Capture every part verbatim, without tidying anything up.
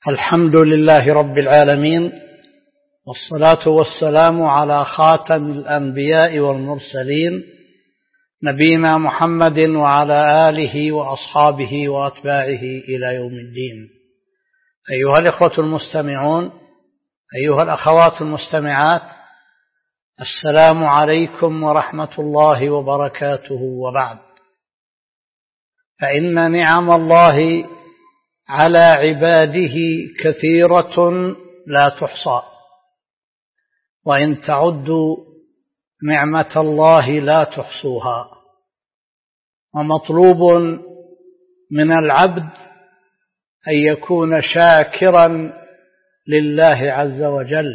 الحمد لله رب العالمين، والصلاة والسلام على خاتم الأنبياء والمرسلين نبينا محمد وعلى آله وأصحابه وأتباعه إلى يوم الدين. أيها الإخوة المستمعون، أيها الأخوات المستمعات، السلام عليكم ورحمة الله وبركاته. وبعد، فإن نعم الله على عباده كثيرة لا تحصى، وإن تعدوا نعمة الله لا تحصوها. ومطلوب من العبد أن يكون شاكرا لله عز وجل،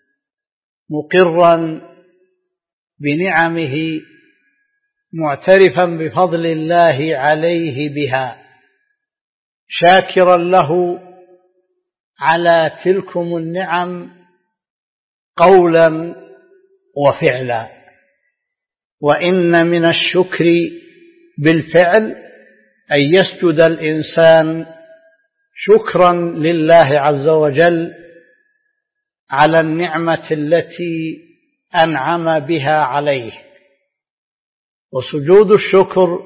مقرا بنعمه، معترفا بفضل الله عليه بها، شاكرا له على تلكم النعم قولا وفعلا. وإن من الشكر بالفعل أن يسجد الإنسان شكرا لله عز وجل على النعمة التي أنعم بها عليه. وسجود الشكر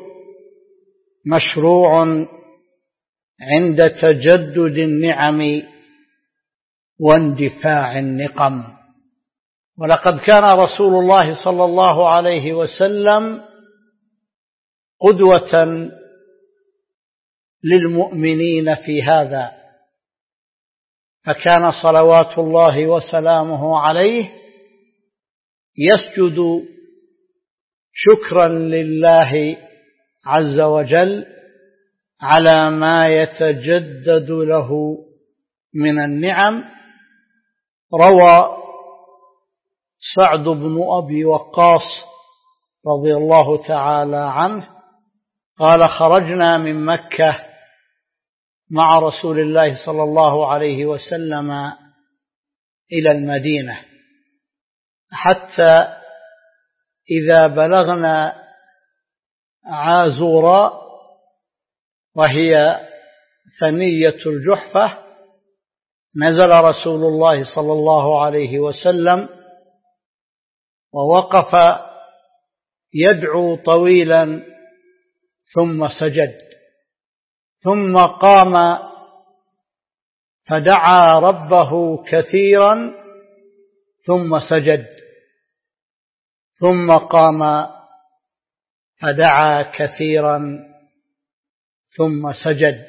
مشروع عند تجدد النعم واندفاع النقم. ولقد كان رسول الله صلى الله عليه وسلم قدوة للمؤمنين في هذا، فكان صلوات الله وسلامه عليه يسجد شكرا لله عز وجل على ما يتجدد له من النعم. روى سعد بن أبي وقاص رضي الله تعالى عنه قال: خرجنا من مكة مع رسول الله صلى الله عليه وسلم إلى المدينة، حتى إذا بلغنا عازورا وهي ثنية الجحفة نزل رسول الله صلى الله عليه وسلم ووقف يدعو طويلا ثم سجد، ثم قام فدعا ربه كثيرا ثم سجد، ثم قام فدعا كثيرا ثم سجد.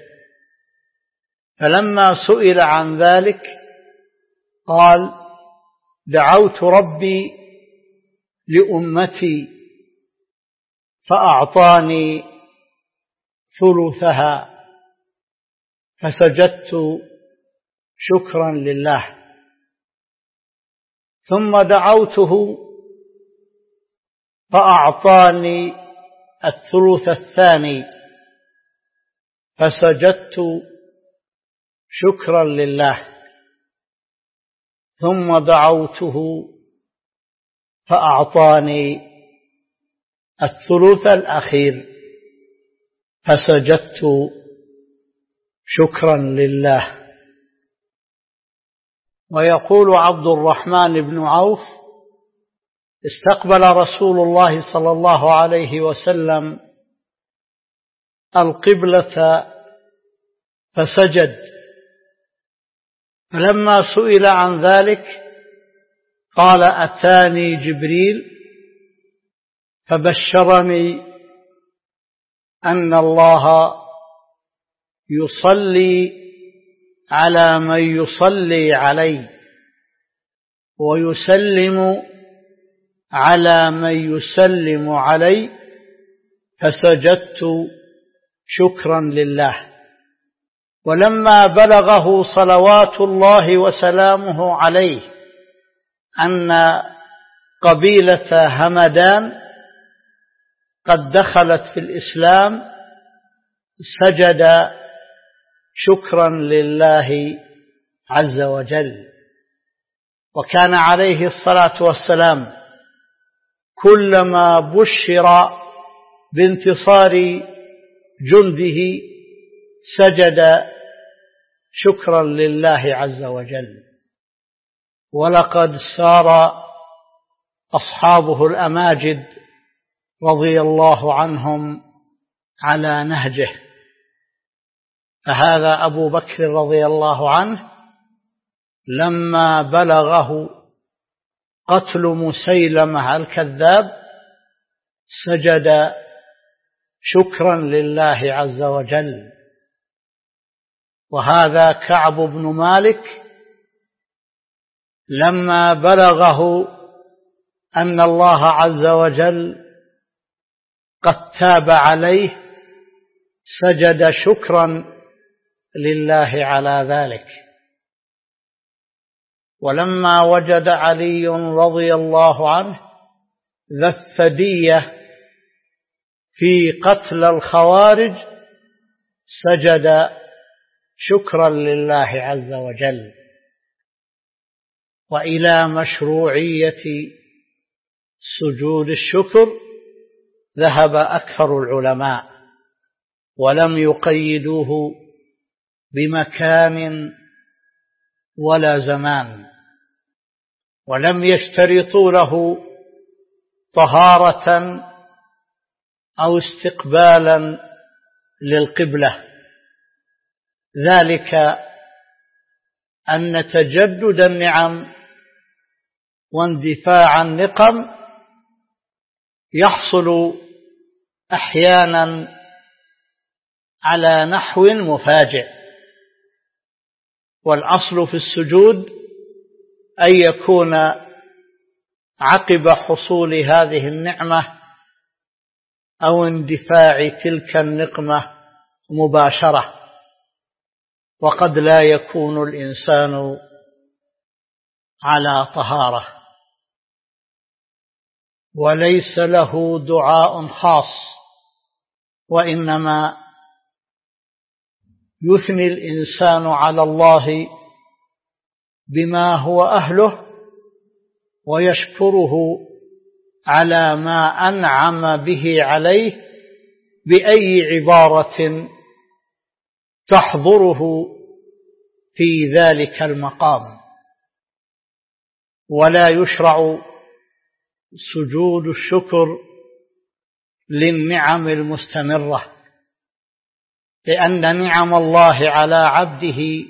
فلما سئل عن ذلك قال: دعوت ربي لأمتي فأعطاني ثلثها فسجدت شكرا لله، ثم دعوته فأعطاني الثلث الثاني فسجدت شكرا لله، ثم دعوته فأعطاني الثلث الأخير فسجدت شكرا لله. ويقول عبد الرحمن بن عوف: استقبل رسول الله صلى الله عليه وسلم القبلة فسجد، فلما سئل عن ذلك قال: أتاني جبريل فبشرني أن الله يصلي على من يصلي علي ويسلم على من يسلم علي، فسجدت شكرا لله. ولما بلغه صلوات الله وسلامه عليه أن قبيلة همدان قد دخلت في الإسلام سجد شكرا لله عز وجل. وكان عليه الصلاة والسلام كلما بشر بانتصار جنده سجد شكرا لله عز وجل. ولقد سار أصحابه الأماجد رضي الله عنهم على نهجه، فهذا أبو بكر رضي الله عنه لما بلغه قتل مسيلمة الكذاب سجد شكرا لله عز وجل. وهذا كعب بن مالك لما بلغه أن الله عز وجل قد تاب عليه سجد شكرا لله على ذلك. ولما وجد علي رضي الله عنه ذا الثدية في قتل الخوارج سجد شكرا لله عز وجل. وإلى مشروعية سجود الشكر ذهب أكثر العلماء، ولم يقيدوه بمكان ولا زمان، ولم يشترطوا له طهارة أو استقبالا للقبلة، ذلك أن تجدد النعم واندفاع النقم يحصل أحيانا على نحو مفاجئ، والأصل في السجود أن يكون عقب حصول هذه النعمة أو اندفاع تلك النقمة مباشرة، وقد لا يكون الإنسان على طهارة، وليس له دعاء خاص، وإنما يثني الإنسان على الله بما هو أهله ويشكره على ما أنعم به عليه بأي عبارة تحضره في ذلك المقام. ولا يشرع سجود الشكر للنعم المستمرة، لأن نعم الله على عبده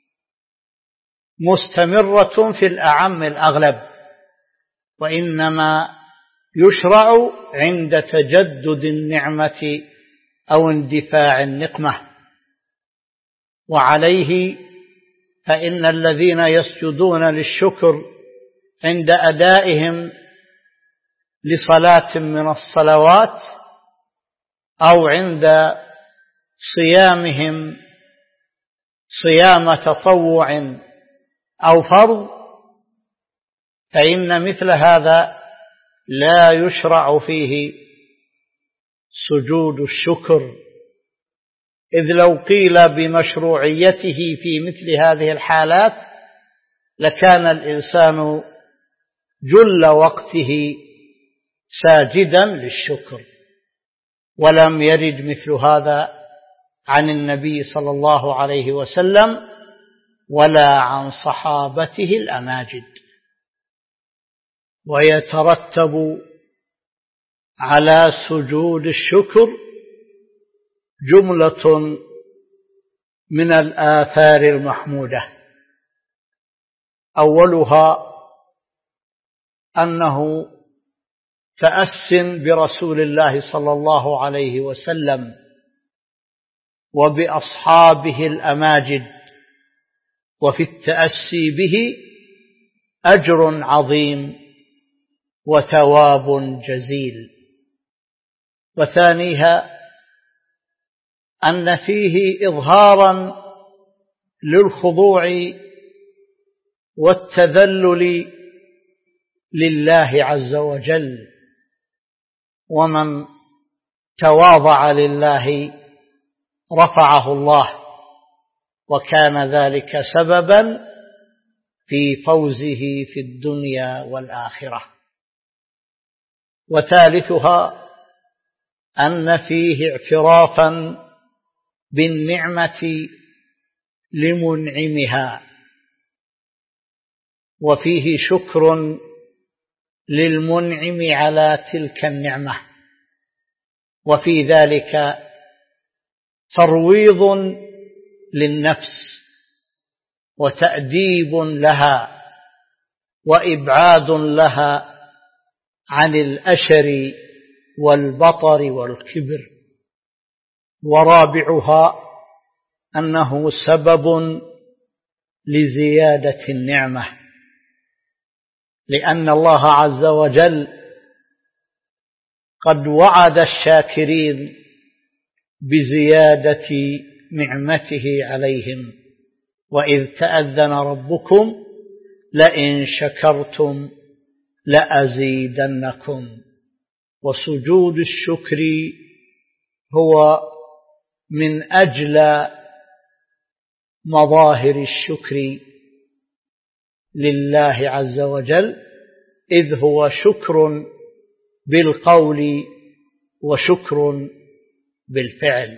مستمرة في الأعم الأغلب، وإنما يشرع عند تجدد النعمة أو اندفاع النقمة. وعليه فإن الذين يسجدون للشكر عند أدائهم لصلاة من الصلوات أو عند صيامهم صيام تطوع أو فرض، فإن مثل هذا لا يشرع فيه سجود الشكر، إذ لو قيل بمشروعيته في مثل هذه الحالات لكان الإنسان جل وقته ساجدا للشكر، ولم يرد مثل هذا عن النبي صلى الله عليه وسلم ولا عن صحابته الأماجد. ويترتب على سجود الشكر جملة من الآثار المحمودة، أولها أنه تأس برسول الله صلى الله عليه وسلم وبأصحابه الأماجد، وفي التأسي به أجر عظيم وثواب جزيل. وثانيها أن فيه إظهارا للخضوع والتذلل لله عز وجل، ومن تواضع لله رفعه الله، وكان ذلك سببا في فوزه في الدنيا والآخرة. وثالثها أن فيه اعترافا بالنعمة لمنعمها، وفيه شكر للمنعم على تلك النعمة، وفي ذلك ترويض للنفس وتأديب لها وإبعاد لها عن الأشر والبطر والكبر. ورابعها أنه سبب لزيادة النعمة، لأن الله عز وجل قد وعد الشاكرين بزيادة نعمته عليهم: وإذ تأذن ربكم لئن شكرتم لأزيدنكم. وسجود الشكر هو من أجل مظاهر الشكر لله عز وجل، إذ هو شكر بالقول وشكر بالفعل.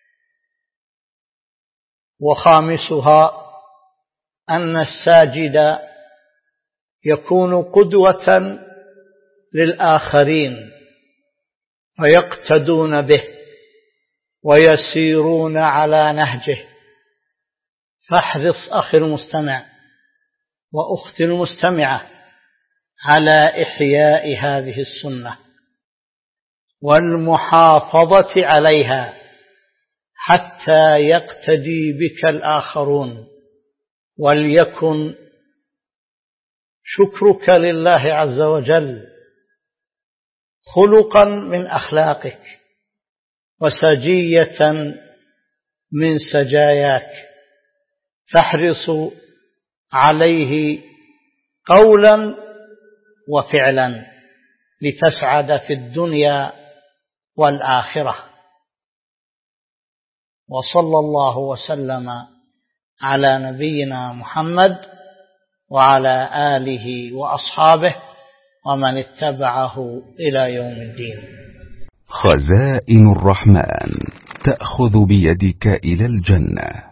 وخامسها أن الساجد يكون قدوة للآخرين فيقتدون به ويسيرون على نهجه. فاحرص أخي المستمع وأختي المستمعة على إحياء هذه السنة والمحافظة عليها حتى يقتدي بك الآخرون، وليكن شكرك لله عز وجل خلقا من أخلاقك وسجية من سجاياك، تحرص عليه قولا وفعلا لتسعد في الدنيا والآخرة. وصلى الله وسلم على نبينا محمد وعلى آله وأصحابه ومن اتبعه إلى يوم الدين. خزائن الرحمن تأخذ بيدك إلى الجنة.